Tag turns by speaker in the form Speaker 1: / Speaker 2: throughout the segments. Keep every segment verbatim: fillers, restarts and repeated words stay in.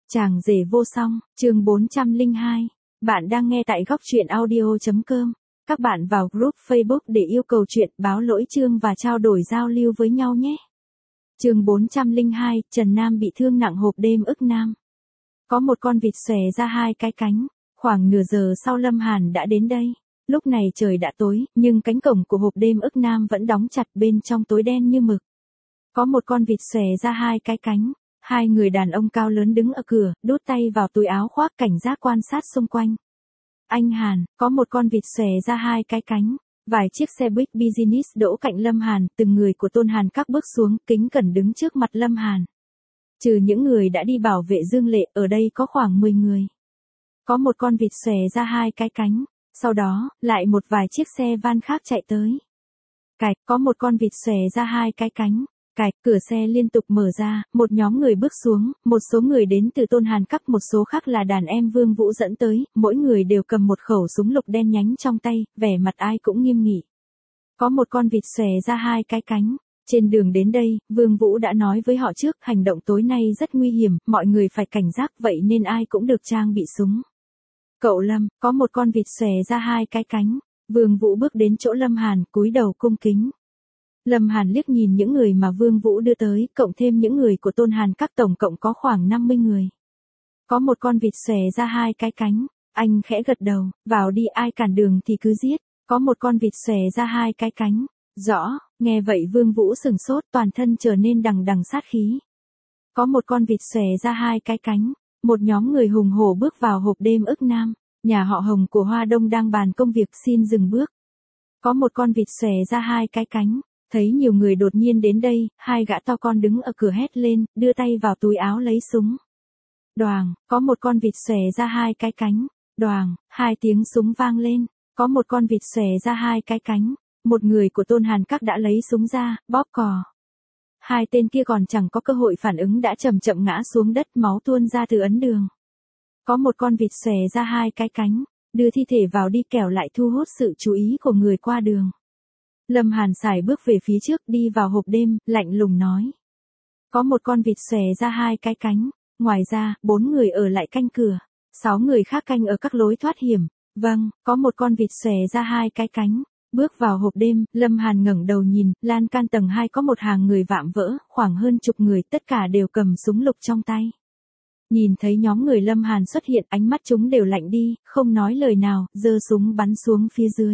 Speaker 1: Chàng rể vô song, chương bốn trăm lẻ hai. Bạn đang nghe tại góc truyện audio chấm com. Các bạn vào group Facebook để yêu cầu chuyện, báo lỗi chương và trao đổi giao lưu với nhau nhé. Chương bốn trăm lẻ hai, Trần Nam bị thương nặng hộp đêm ức Nam. Có một con vịt xòe ra hai cái cánh, khoảng nửa giờ sau Lâm Hàn đã đến đây. Lúc này trời đã tối, nhưng cánh cổng của hộp đêm ức Nam vẫn đóng chặt, bên trong tối đen như mực. Có một con vịt xòe ra hai cái cánh. Hai người đàn ông cao lớn đứng ở cửa, đút tay vào túi áo khoác cảnh giác quan sát xung quanh. Anh Hàn, có một con vịt xòe ra hai cái cánh. Vài chiếc xe buýt business đỗ cạnh Lâm Hàn, từng người của Tôn Hàn các bước xuống, kính cẩn đứng trước mặt Lâm Hàn. Trừ những người đã đi bảo vệ Dương Lệ, ở đây có khoảng mười người. Có một con vịt xòe ra hai cái cánh, sau đó, lại một vài chiếc xe van khác chạy tới. Cạch, có một con vịt xòe ra hai cái cánh. Cạch, cửa xe liên tục mở ra, một nhóm người bước xuống, một số người đến từ Tôn Hàn Các, một số khác là đàn em Vương Vũ dẫn tới, mỗi người đều cầm một khẩu súng lục đen nhánh trong tay, vẻ mặt ai cũng nghiêm nghị. Có một con vịt xòe ra hai cái cánh. Trên đường đến đây, Vương Vũ đã nói với họ trước, hành động tối nay rất nguy hiểm, mọi người phải cảnh giác, vậy nên ai cũng được trang bị súng. Cậu Lâm, có một con vịt xòe ra hai cái cánh. Vương Vũ bước đến chỗ Lâm Hàn, cúi đầu cung kính. Lâm Hàn liếc nhìn những người mà Vương Vũ đưa tới, cộng thêm những người của Tôn Hàn Các, tổng cộng có khoảng năm mươi người. Có một con vịt xòe ra hai cái cánh, anh khẽ gật đầu, vào đi, ai cản đường thì cứ giết. Có một con vịt xòe ra hai cái cánh. Rõ, nghe vậy Vương Vũ sừng sốt, toàn thân trở nên đằng đằng sát khí. Có một con vịt xòe ra hai cái cánh, một nhóm người hùng hổ bước vào hộp đêm ức Nam, nhà họ Hồng của Hoa Đông đang bàn công việc, xin dừng bước. Có một con vịt xòe ra hai cái cánh. Thấy nhiều người đột nhiên đến đây, hai gã to con đứng ở cửa hét lên, đưa tay vào túi áo lấy súng. Đoàng, có một con vịt xòe ra hai cái cánh. Đoàng, hai tiếng súng vang lên, có một con vịt xòe ra hai cái cánh. Một người của Tôn Hàn Các đã lấy súng ra, bóp cò. Hai tên kia còn chẳng có cơ hội phản ứng đã chậm chậm ngã xuống đất, máu tuôn ra từ ấn đường. Có một con vịt xòe ra hai cái cánh, đưa thi thể vào đi kẻo lại thu hút sự chú ý của người qua đường. Lâm Hàn xài bước về phía trước, đi vào hộp đêm, lạnh lùng nói. Có một con vịt xòe ra hai cái cánh, ngoài ra, bốn người ở lại canh cửa, sáu người khác canh ở các lối thoát hiểm. Vâng, có một con vịt xòe ra hai cái cánh. Bước vào hộp đêm, Lâm Hàn ngẩng đầu nhìn, lan can tầng hai có một hàng người vạm vỡ, khoảng hơn chục người, tất cả đều cầm súng lục trong tay. Nhìn thấy nhóm người Lâm Hàn xuất hiện, ánh mắt chúng đều lạnh đi, không nói lời nào, giơ súng bắn xuống phía dưới.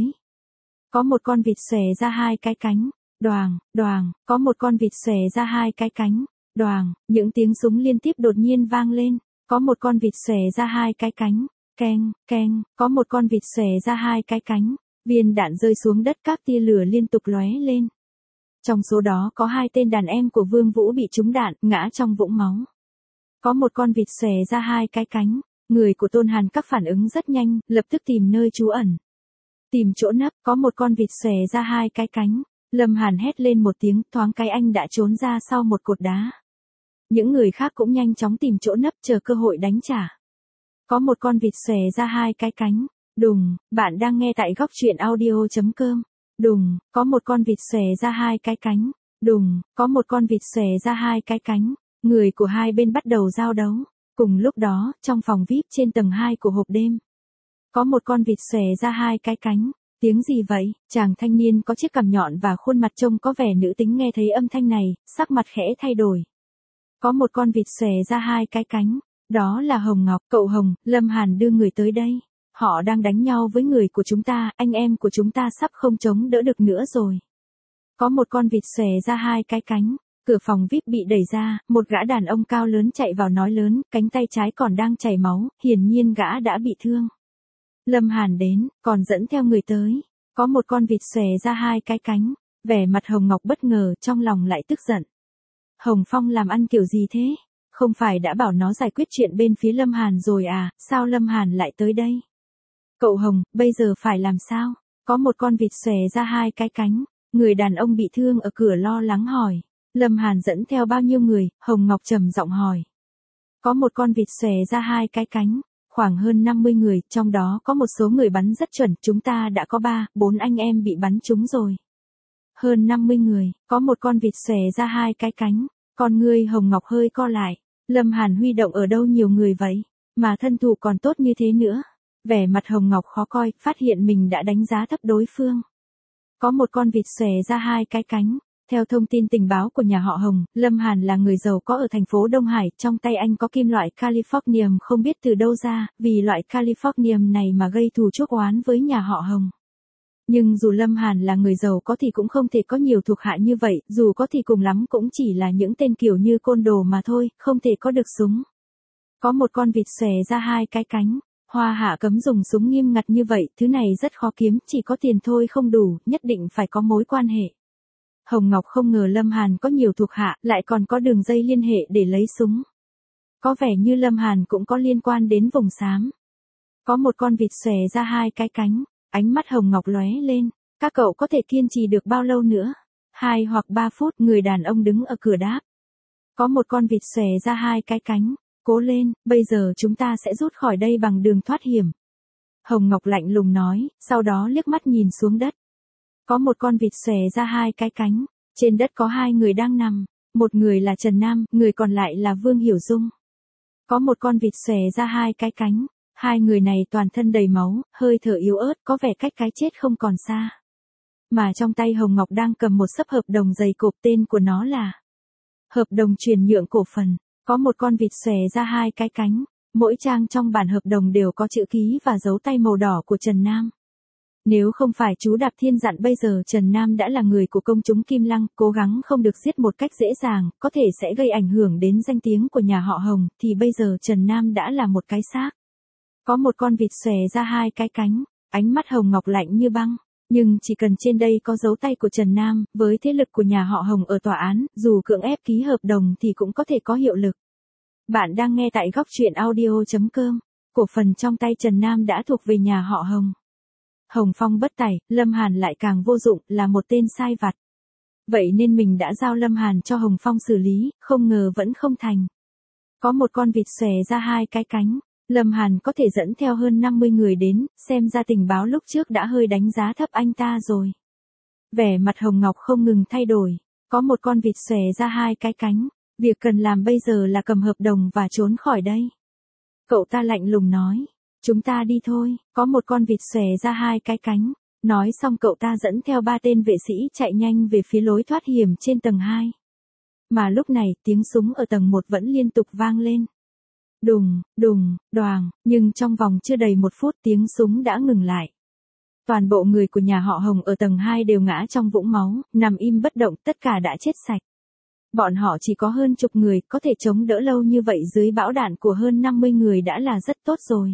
Speaker 1: Có một con vịt xòe ra hai cái cánh. Đoàng, đoàng, có một con vịt xòe ra hai cái cánh. Đoàng, những tiếng súng liên tiếp đột nhiên vang lên. Có một con vịt xòe ra hai cái cánh. Keng, keng, có một con vịt xòe ra hai cái cánh. Viên đạn rơi xuống đất, các tia lửa liên tục lóe lên. Trong số đó có hai tên đàn em của Vương Vũ bị trúng đạn, ngã trong vũng máu. Có một con vịt xòe ra hai cái cánh. Người của Tôn Hàn Các phản ứng rất nhanh, lập tức tìm nơi trú ẩn. Tìm chỗ nấp, có một con vịt xòe ra hai cái cánh. Lâm Hàn hét lên một tiếng, thoáng cái anh đã trốn ra sau một cột đá. Những người khác cũng nhanh chóng tìm chỗ nấp, chờ cơ hội đánh trả. Có một con vịt xòe ra hai cái cánh. Đùng, bạn đang nghe tại góc truyện audio chấm com. Đùng, có một con vịt xòe ra hai cái cánh. Đùng, có một con vịt xòe ra hai cái cánh. Người của hai bên bắt đầu giao đấu. Cùng lúc đó, trong phòng vi ai pi trên tầng hai của hộp đêm. Có một con vịt xòe ra hai cái cánh. Tiếng gì vậy? Chàng thanh niên có chiếc cằm nhọn và khuôn mặt trông có vẻ nữ tính nghe thấy âm thanh này, sắc mặt khẽ thay đổi. Có một con vịt xòe ra hai cái cánh. Đó là Hồng Ngọc, cậu Hồng, Lâm Hàn đưa người tới đây. Họ đang đánh nhau với người của chúng ta, anh em của chúng ta sắp không chống đỡ được nữa rồi. Có một con vịt xòe ra hai cái cánh. Cửa phòng vi ai pi bị đẩy ra, một gã đàn ông cao lớn chạy vào nói lớn, cánh tay trái còn đang chảy máu, hiển nhiên gã đã bị thương. Lâm Hàn đến, còn dẫn theo người tới. Có một con vịt xòe ra hai cái cánh. Vẻ mặt Hồng Ngọc bất ngờ, trong lòng lại tức giận. Hồng Phong làm ăn kiểu gì thế? Không phải đã bảo nó giải quyết chuyện bên phía Lâm Hàn rồi à, sao Lâm Hàn lại tới đây? Cậu Hồng, bây giờ phải làm sao? Có một con vịt xòe ra hai cái cánh. Người đàn ông bị thương ở cửa lo lắng hỏi. Lâm Hàn dẫn theo bao nhiêu người? Hồng Ngọc trầm giọng hỏi. Có một con vịt xòe ra hai cái cánh. Khoảng hơn năm mươi người, trong đó có một số người bắn rất chuẩn, chúng ta đã có ba, bốn anh em bị bắn trúng rồi. Hơn năm mươi người, có một con vịt xòe ra hai cái cánh. Con ngươi Hồng Ngọc hơi co lại. Lâm Hàn huy động ở đâu nhiều người vậy, mà thân thủ còn tốt như thế nữa. Vẻ mặt Hồng Ngọc khó coi, phát hiện mình đã đánh giá thấp đối phương. Có một con vịt xòe ra hai cái cánh. Theo thông tin tình báo của nhà họ Hồng, Lâm Hàn là người giàu có ở thành phố Đông Hải, trong tay anh có kim loại Californium không biết từ đâu ra, vì loại Californium này mà gây thù chuốc oán với nhà họ Hồng. Nhưng dù Lâm Hàn là người giàu có thì cũng không thể có nhiều thuộc hạ như vậy, dù có thì cùng lắm cũng chỉ là những tên kiểu như côn đồ mà thôi, không thể có được súng. Có một con vịt xòe ra hai cái cánh. Hoa Hạ cấm dùng súng nghiêm ngặt như vậy, thứ này rất khó kiếm, chỉ có tiền thôi không đủ, nhất định phải có mối quan hệ. Hồng Ngọc không ngờ Lâm Hàn có nhiều thuộc hạ, lại còn có đường dây liên hệ để lấy súng. Có vẻ như Lâm Hàn cũng có liên quan đến vùng xám. Có một con vịt xòe ra hai cái cánh, ánh mắt Hồng Ngọc lóe lên, các cậu có thể kiên trì được bao lâu nữa? Hai hoặc ba phút, người đàn ông đứng ở cửa đáp. Có một con vịt xòe ra hai cái cánh, cố lên, bây giờ chúng ta sẽ rút khỏi đây bằng đường thoát hiểm. Hồng Ngọc lạnh lùng nói, sau đó liếc mắt nhìn xuống đất. Có một con vịt xòe ra hai cái cánh, trên đất có hai người đang nằm, một người là Trần Nam, người còn lại là Vương Hiểu Dung. Có một con vịt xòe ra hai cái cánh, hai người này toàn thân đầy máu, hơi thở yếu ớt, có vẻ cách cái chết không còn xa. Mà trong tay Hồng Ngọc đang cầm một xấp hợp đồng dày cộp, tên của nó là hợp đồng chuyển nhượng cổ phần. Có một con vịt xòe ra hai cái cánh, mỗi trang trong bản hợp đồng đều có chữ ký và dấu tay màu đỏ của Trần Nam. Nếu không phải chú Đạp Thiên dặn bây giờ Trần Nam đã là người của công chúng Kim Lăng, cố gắng không được giết một cách dễ dàng, có thể sẽ gây ảnh hưởng đến danh tiếng của nhà họ Hồng, thì bây giờ Trần Nam đã là một cái xác. Có một con vịt xòe ra hai cái cánh, ánh mắt Hồng Ngọc lạnh như băng, nhưng chỉ cần trên đây có dấu tay của Trần Nam, với thế lực của nhà họ Hồng ở tòa án, dù cưỡng ép ký hợp đồng thì cũng có thể có hiệu lực. Bạn đang nghe tại góc truyện audio chấm com, cổ phần trong tay Trần Nam đã thuộc về nhà họ Hồng. Hồng Phong bất tài, Lâm Hàn lại càng vô dụng, là một tên sai vặt. Vậy nên mình đã giao Lâm Hàn cho Hồng Phong xử lý, không ngờ vẫn không thành. Có một con vịt xòe ra hai cái cánh, Lâm Hàn có thể dẫn theo hơn năm mươi người đến, xem ra tình báo lúc trước đã hơi đánh giá thấp anh ta rồi. Vẻ mặt Hồng Ngọc không ngừng thay đổi, có một con vịt xòe ra hai cái cánh, việc cần làm bây giờ là cầm hợp đồng và trốn khỏi đây. Cậu ta lạnh lùng nói. Chúng ta đi thôi, có một con vịt xòe ra hai cái cánh. Nói xong cậu ta dẫn theo ba tên vệ sĩ chạy nhanh về phía lối thoát hiểm trên tầng hai. Mà lúc này tiếng súng ở tầng một vẫn liên tục vang lên. Đùng, đùng, đoàng, nhưng trong vòng chưa đầy một phút tiếng súng đã ngừng lại. Toàn bộ người của nhà họ Hồng ở tầng hai đều ngã trong vũng máu, nằm im bất động, tất cả đã chết sạch. Bọn họ chỉ có hơn chục người, có thể chống đỡ lâu như vậy dưới bão đạn của hơn năm mươi người đã là rất tốt rồi.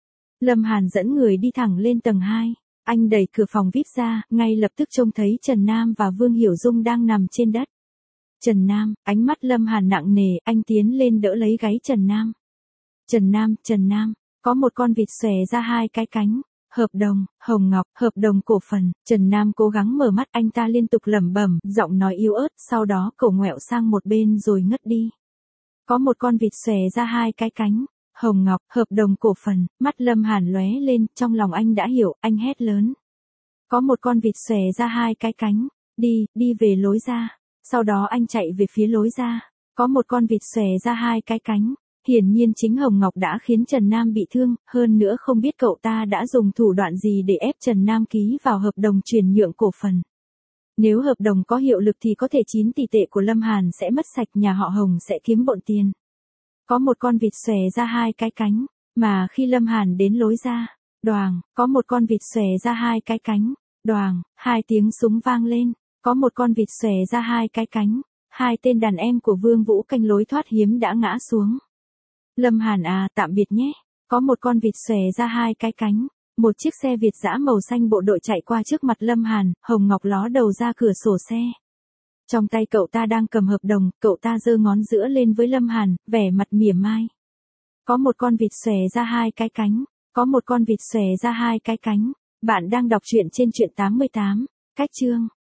Speaker 1: Lâm Hàn dẫn người đi thẳng lên tầng hai, anh đẩy cửa phòng vi ai pi ra, ngay lập tức trông thấy Trần Nam và Vương Hiểu Dung đang nằm trên đất. Trần Nam, ánh mắt Lâm Hàn nặng nề, anh tiến lên đỡ lấy gáy Trần Nam. Trần Nam, Trần Nam, có một con vịt xòe ra hai cái cánh, hợp đồng, Hồng Ngọc, hợp đồng cổ phần. Trần Nam cố gắng mở mắt, anh ta liên tục lẩm bẩm, giọng nói yếu ớt, sau đó cậu ngoẹo sang một bên rồi ngất đi. Có một con vịt xòe ra hai cái cánh, Hồng Ngọc, hợp đồng cổ phần. Mắt Lâm Hàn lóe lên, trong lòng anh đã hiểu, anh hét lớn. Có một con vịt xòe ra hai cái cánh, đi, đi về lối ra. Sau đó anh chạy về phía lối ra. Có một con vịt xòe ra hai cái cánh. Hiển nhiên chính Hồng Ngọc đã khiến Trần Nam bị thương, hơn nữa không biết cậu ta đã dùng thủ đoạn gì để ép Trần Nam ký vào hợp đồng chuyển nhượng cổ phần. Nếu hợp đồng có hiệu lực thì có thể chín tỷ tệ của Lâm Hàn sẽ mất sạch, nhà họ Hồng sẽ kiếm bộn tiền. Có một con vịt xòe ra hai cái cánh, mà khi Lâm Hàn đến lối ra, đoàng, có một con vịt xòe ra hai cái cánh, đoàng, hai tiếng súng vang lên, có một con vịt xòe ra hai cái cánh, hai tên đàn em của Vương Vũ canh lối thoát hiểm đã ngã xuống. Lâm Hàn à, tạm biệt nhé. Có một con vịt xòe ra hai cái cánh, một chiếc xe Việt dã màu xanh bộ đội chạy qua trước mặt Lâm Hàn, Hồng Ngọc ló đầu ra cửa sổ xe. Trong tay cậu ta đang cầm hợp đồng, cậu ta giơ ngón giữa lên với Lâm Hàn, vẻ mặt mỉa mai. Có một con vịt xòe ra hai cái cánh, có một con vịt xòe ra hai cái cánh. Bạn đang đọc truyện trên truyện tám mươi tám, cách chương.